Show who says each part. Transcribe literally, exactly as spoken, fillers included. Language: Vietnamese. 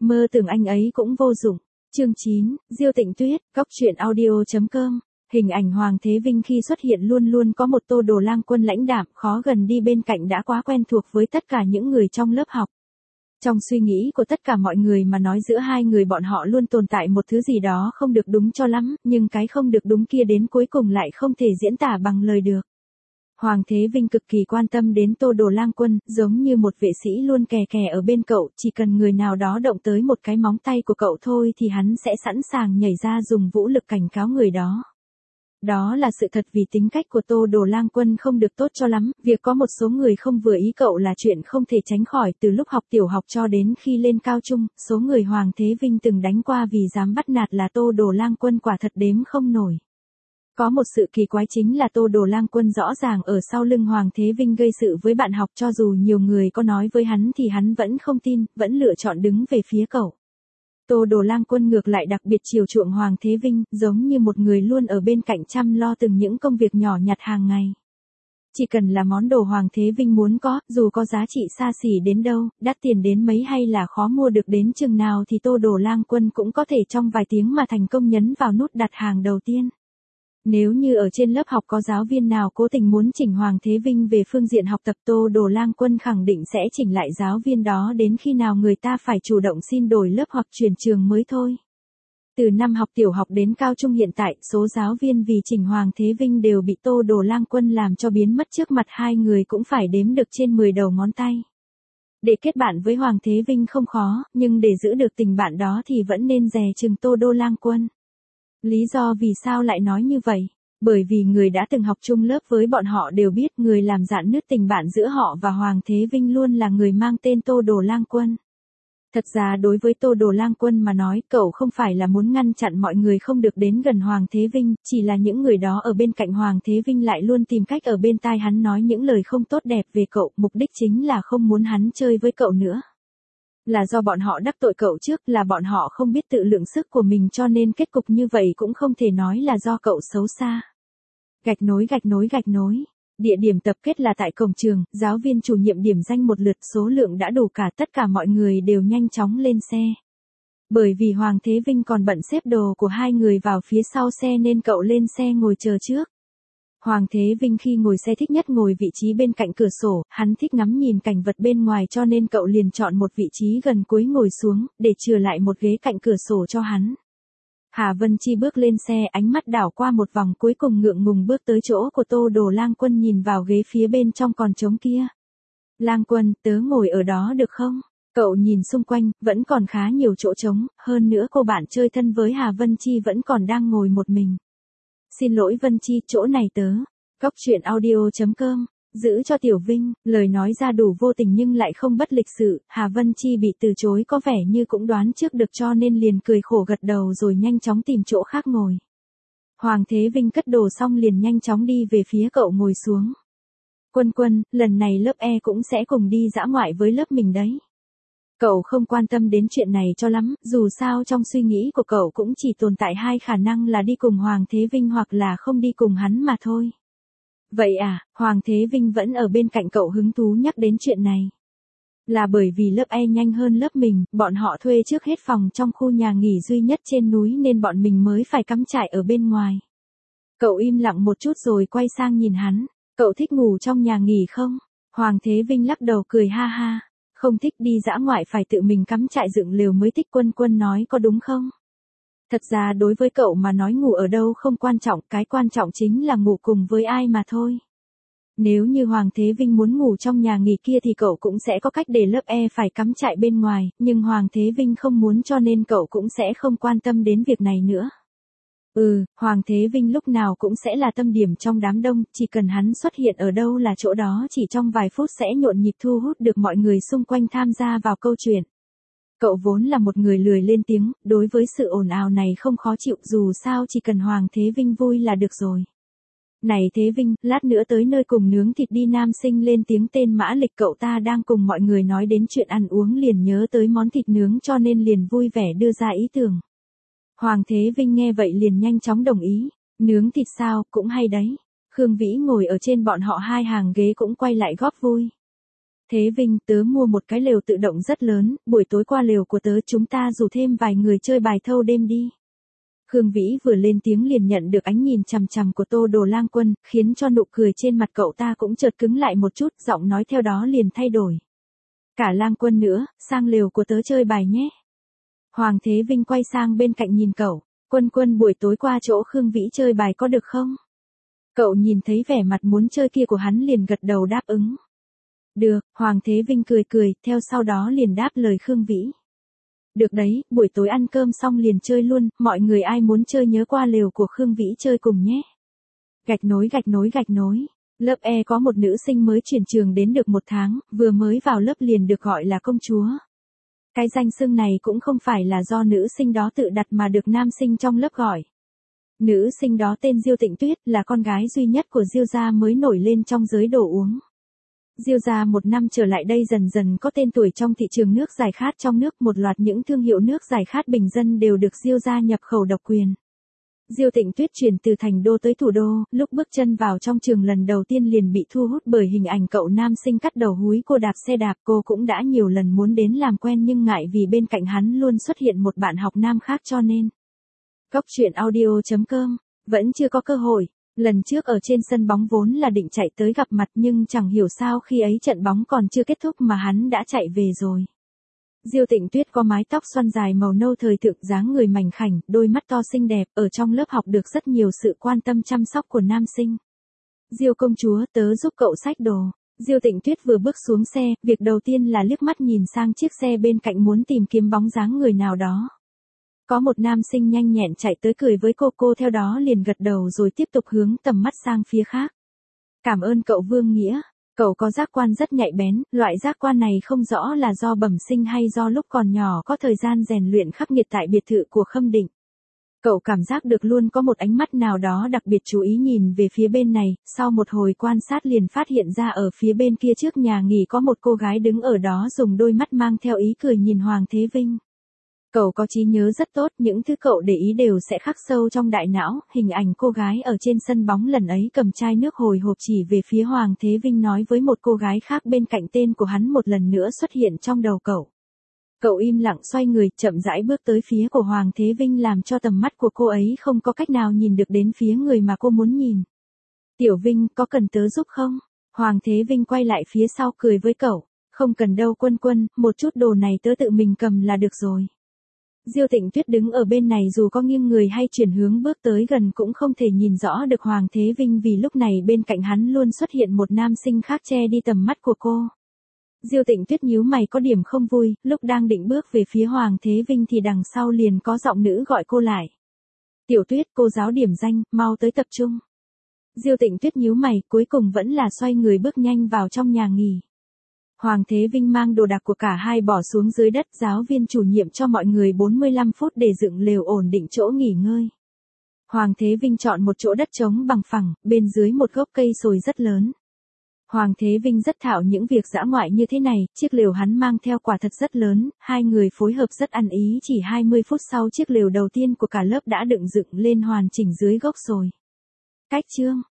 Speaker 1: Mơ tưởng anh ấy cũng vô dụng. Chương chín, Diêu Tịnh Tuyết, góc truyện audio chấm com. Hình ảnh Hoàng Thế Vinh khi xuất hiện luôn luôn có một Tô Đồ Lang Quân lãnh đạm, khó gần đi bên cạnh đã quá quen thuộc với tất cả những người trong lớp học. Trong suy nghĩ của tất cả mọi người mà nói giữa hai người bọn họ luôn tồn tại một thứ gì đó không được đúng cho lắm, nhưng cái không được đúng kia đến cuối cùng lại không thể diễn tả bằng lời được. Hoàng Thế Vinh cực kỳ quan tâm đến Tô Đồ Lang Quân, giống như một vệ sĩ luôn kè kè ở bên cậu, chỉ cần người nào đó động tới một cái móng tay của cậu thôi thì hắn sẽ sẵn sàng nhảy ra dùng vũ lực cảnh cáo người đó. Đó là sự thật vì tính cách của Tô Đồ Lang Quân không được tốt cho lắm, việc có một số người không vừa ý cậu là chuyện không thể tránh khỏi từ lúc học tiểu học cho đến khi lên cao trung, số người Hoàng Thế Vinh từng đánh qua vì dám bắt nạt là Tô Đồ Lang Quân quả thật đếm không nổi. Có một sự kỳ quái chính là Tô Đồ Lang Quân rõ ràng ở sau lưng Hoàng Thế Vinh gây sự với bạn học, cho dù nhiều người có nói với hắn thì hắn vẫn không tin, vẫn lựa chọn đứng về phía cậu. Tô Đồ Lang Quân ngược lại đặc biệt chiều chuộng Hoàng Thế Vinh, giống như một người luôn ở bên cạnh chăm lo từng những công việc nhỏ nhặt hàng ngày. Chỉ cần là món đồ Hoàng Thế Vinh muốn có, dù có giá trị xa xỉ đến đâu, đắt tiền đến mấy hay là khó mua được đến chừng nào thì Tô Đồ Lang Quân cũng có thể trong vài tiếng mà thành công nhấn vào nút đặt hàng đầu tiên. Nếu như ở trên lớp học có giáo viên nào cố tình muốn chỉnh Hoàng Thế Vinh về phương diện học tập, Tô Đồ Lang Quân khẳng định sẽ chỉnh lại giáo viên đó đến khi nào người ta phải chủ động xin đổi lớp hoặc chuyển trường mới thôi. Từ năm học tiểu học đến cao trung hiện tại, số giáo viên vì chỉnh Hoàng Thế Vinh đều bị Tô Đồ Lang Quân làm cho biến mất trước mặt hai người cũng phải đếm được trên mười đầu ngón tay. Để kết bạn với Hoàng Thế Vinh không khó, nhưng để giữ được tình bạn đó thì vẫn nên dè chừng Tô Đồ Lang Quân. Lý do vì sao lại nói như vậy? Bởi vì người đã từng học chung lớp với bọn họ đều biết người làm rạn nứt tình bạn giữa họ và Hoàng Thế Vinh luôn là người mang tên Tô Đồ Lang Quân. Thật ra đối với Tô Đồ Lang Quân mà nói, cậu không phải là muốn ngăn chặn mọi người không được đến gần Hoàng Thế Vinh, chỉ là những người đó ở bên cạnh Hoàng Thế Vinh lại luôn tìm cách ở bên tai hắn nói những lời không tốt đẹp về cậu, mục đích chính là không muốn hắn chơi với cậu nữa. Là do bọn họ đắc tội cậu trước, là bọn họ không biết tự lượng sức của mình cho nên kết cục như vậy cũng không thể nói là do cậu xấu xa. Gạch nối gạch nối gạch nối. Địa điểm tập kết là tại cổng trường, giáo viên chủ nhiệm điểm danh một lượt, số lượng đã đủ cả, tất cả mọi người đều nhanh chóng lên xe. Bởi vì Hoàng Thế Vinh còn bận xếp đồ của hai người vào phía sau xe nên cậu lên xe ngồi chờ trước. Hoàng Thế Vinh khi ngồi xe thích nhất ngồi vị trí bên cạnh cửa sổ, hắn thích ngắm nhìn cảnh vật bên ngoài cho nên cậu liền chọn một vị trí gần cuối ngồi xuống, để chừa lại một ghế cạnh cửa sổ cho hắn. Hà Vân Chi bước lên xe, ánh mắt đảo qua một vòng cuối cùng ngượng ngùng bước tới chỗ của Tô Đồ Lang Quân nhìn vào ghế phía bên trong còn trống kia. Lang Quân, tớ ngồi ở đó được không? Cậu nhìn xung quanh, vẫn còn khá nhiều chỗ trống, hơn nữa cô bạn chơi thân với Hà Vân Chi vẫn còn đang ngồi một mình. Xin lỗi Vân Chi, chỗ này tớ. Góc truyện audio chấm com. Giữ cho Tiểu Vinh, lời nói ra đủ vô tình nhưng lại không bất lịch sự, Hà Vân Chi bị từ chối có vẻ như cũng đoán trước được cho nên liền cười khổ gật đầu rồi nhanh chóng tìm chỗ khác ngồi. Hoàng Thế Vinh cất đồ xong liền nhanh chóng đi về phía cậu ngồi xuống. Quân Quân, lần này lớp E cũng sẽ cùng đi dã ngoại với lớp mình đấy. Cậu không quan tâm đến chuyện này cho lắm, dù sao trong suy nghĩ của cậu cũng chỉ tồn tại hai khả năng là đi cùng Hoàng Thế Vinh hoặc là không đi cùng hắn mà thôi. Vậy à, Hoàng Thế Vinh vẫn ở bên cạnh cậu hứng thú nhắc đến chuyện này. Là bởi vì lớp E nhanh hơn lớp mình, bọn họ thuê trước hết phòng trong khu nhà nghỉ duy nhất trên núi nên bọn mình mới phải cắm trại ở bên ngoài. Cậu im lặng một chút rồi quay sang nhìn hắn, cậu thích ngủ trong nhà nghỉ không? Hoàng Thế Vinh lắc đầu cười ha ha, không thích, đi dã ngoại phải tự mình cắm trại dựng lều mới thích. Quân Quân nói có đúng không? Thật ra đối với cậu mà nói ngủ ở đâu không quan trọng, cái quan trọng chính là ngủ cùng với ai mà thôi. Nếu như Hoàng Thế Vinh muốn ngủ trong nhà nghỉ kia thì cậu cũng sẽ có cách để lớp E phải cắm trại bên ngoài, nhưng Hoàng Thế Vinh không muốn cho nên cậu cũng sẽ không quan tâm đến việc này nữa. Ừ, Hoàng Thế Vinh lúc nào cũng sẽ là tâm điểm trong đám đông, chỉ cần hắn xuất hiện ở đâu là chỗ đó chỉ trong vài phút sẽ nhộn nhịp thu hút được mọi người xung quanh tham gia vào câu chuyện. Cậu vốn là một người lười lên tiếng, đối với sự ồn ào này không khó chịu, dù sao chỉ cần Hoàng Thế Vinh vui là được rồi. Này Thế Vinh, lát nữa tới nơi cùng nướng thịt đi. Nam sinh lên tiếng tên Mã Lịch, cậu ta đang cùng mọi người nói đến chuyện ăn uống liền nhớ tới món thịt nướng cho nên liền vui vẻ đưa ra ý tưởng. Hoàng Thế Vinh nghe vậy liền nhanh chóng đồng ý, nướng thịt sao, cũng hay đấy. Khương Vĩ ngồi ở trên bọn họ hai hàng ghế cũng quay lại góp vui. Thế Vinh, tớ mua một cái lều tự động rất lớn, buổi tối qua lều của tớ chúng ta rủ thêm vài người chơi bài thâu đêm đi. Khương Vĩ vừa lên tiếng liền nhận được ánh nhìn chằm chằm của Tô Đồ Lang Quân, khiến cho nụ cười trên mặt cậu ta cũng chợt cứng lại một chút, giọng nói theo đó liền thay đổi. Cả Lang Quân nữa, sang lều của tớ chơi bài nhé. Hoàng Thế Vinh quay sang bên cạnh nhìn cậu, Quân Quân buổi tối qua chỗ Khương Vĩ chơi bài có được không? Cậu nhìn thấy vẻ mặt muốn chơi kia của hắn liền gật đầu đáp ứng. Được, Hoàng Thế Vinh cười cười, theo sau đó liền đáp lời Khương Vĩ. Được đấy, buổi tối ăn cơm xong liền chơi luôn, mọi người ai muốn chơi nhớ qua lều của Khương Vĩ chơi cùng nhé. Gạch nối gạch nối gạch nối. Lớp E có một nữ sinh mới chuyển trường đến được một tháng, vừa mới vào lớp liền được gọi là công chúa. Cái danh xưng này cũng không phải là do nữ sinh đó tự đặt mà được nam sinh trong lớp gọi. Nữ sinh đó tên Diêu Tịnh Tuyết, là con gái duy nhất của Diêu gia mới nổi lên trong giới đồ uống. Diêu gia một năm trở lại đây dần dần có tên tuổi trong thị trường nước giải khát trong nước, một loạt những thương hiệu nước giải khát bình dân đều được Diêu gia nhập khẩu độc quyền. Diêu Tịnh Tuyết chuyển từ thành đô tới thủ đô, lúc bước chân vào trong trường lần đầu tiên liền bị thu hút bởi hình ảnh cậu nam sinh cắt đầu húi cô đạp xe đạp. Cô cũng đã nhiều lần muốn đến làm quen nhưng ngại vì bên cạnh hắn luôn xuất hiện một bạn học nam khác cho nên. Góc truyện audio chấm com, vẫn chưa có cơ hội. Lần trước ở trên sân bóng vốn là định chạy tới gặp mặt nhưng chẳng hiểu sao khi ấy trận bóng còn chưa kết thúc mà hắn đã chạy về rồi. Diêu Tịnh Tuyết có mái tóc xoăn dài màu nâu thời thượng, dáng người mảnh khảnh, đôi mắt to xinh đẹp, ở trong lớp học được rất nhiều sự quan tâm chăm sóc của nam sinh. Diêu công chúa, tớ giúp cậu xách đồ. Diêu Tịnh Tuyết vừa bước xuống xe, việc đầu tiên là liếc mắt nhìn sang chiếc xe bên cạnh muốn tìm kiếm bóng dáng người nào đó. Có một nam sinh nhanh nhẹn chạy tới cười với cô, cô theo đó liền gật đầu rồi tiếp tục hướng tầm mắt sang phía khác. Cảm ơn cậu Vương Nghĩa. Cậu có giác quan rất nhạy bén, loại giác quan này không rõ là do bẩm sinh hay do lúc còn nhỏ có thời gian rèn luyện khắc nghiệt tại biệt thự của Khâm Định. Cậu cảm giác được luôn có một ánh mắt nào đó đặc biệt chú ý nhìn về phía bên này, sau một hồi quan sát liền phát hiện ra ở phía bên kia trước nhà nghỉ có một cô gái đứng ở đó dùng đôi mắt mang theo ý cười nhìn Hoàng Thế Vinh. Cậu có trí nhớ rất tốt, những thứ cậu để ý đều sẽ khắc sâu trong đại não, hình ảnh cô gái ở trên sân bóng lần ấy cầm chai nước hồi hộp chỉ về phía Hoàng Thế Vinh nói với một cô gái khác bên cạnh tên của hắn một lần nữa xuất hiện trong đầu cậu. Cậu im lặng xoay người, chậm rãi bước tới phía của Hoàng Thế Vinh làm cho tầm mắt của cô ấy không có cách nào nhìn được đến phía người mà cô muốn nhìn. Tiểu Vinh, có cần tớ giúp không? Hoàng Thế Vinh quay lại phía sau cười với cậu. Không cần đâu Quân Quân, một chút đồ này tớ tự mình cầm là được rồi. Diêu Tịnh Tuyết đứng ở bên này dù có nghiêng người hay chuyển hướng bước tới gần cũng không thể nhìn rõ được Hoàng Thế Vinh vì lúc này bên cạnh hắn luôn xuất hiện một nam sinh khác che đi tầm mắt của cô. Diêu Tịnh Tuyết nhíu mày có điểm không vui, lúc đang định bước về phía Hoàng Thế Vinh thì đằng sau liền có giọng nữ gọi cô lại. Tiểu Tuyết, cô giáo điểm danh, mau tới tập trung. Diêu Tịnh Tuyết nhíu mày, cuối cùng vẫn là xoay người bước nhanh vào trong nhà nghỉ. Hoàng Thế Vinh mang đồ đạc của cả hai bỏ xuống dưới đất, giáo viên chủ nhiệm cho mọi người bốn mươi lăm phút để dựng lều ổn định chỗ nghỉ ngơi. Hoàng Thế Vinh chọn một chỗ đất trống bằng phẳng, bên dưới một gốc cây sồi rất lớn. Hoàng Thế Vinh rất thạo những việc dã ngoại như thế này, chiếc lều hắn mang theo quả thật rất lớn, hai người phối hợp rất ăn ý, chỉ hai mươi phút sau chiếc lều đầu tiên của cả lớp đã đựng dựng lên hoàn chỉnh dưới gốc sồi. Cách chương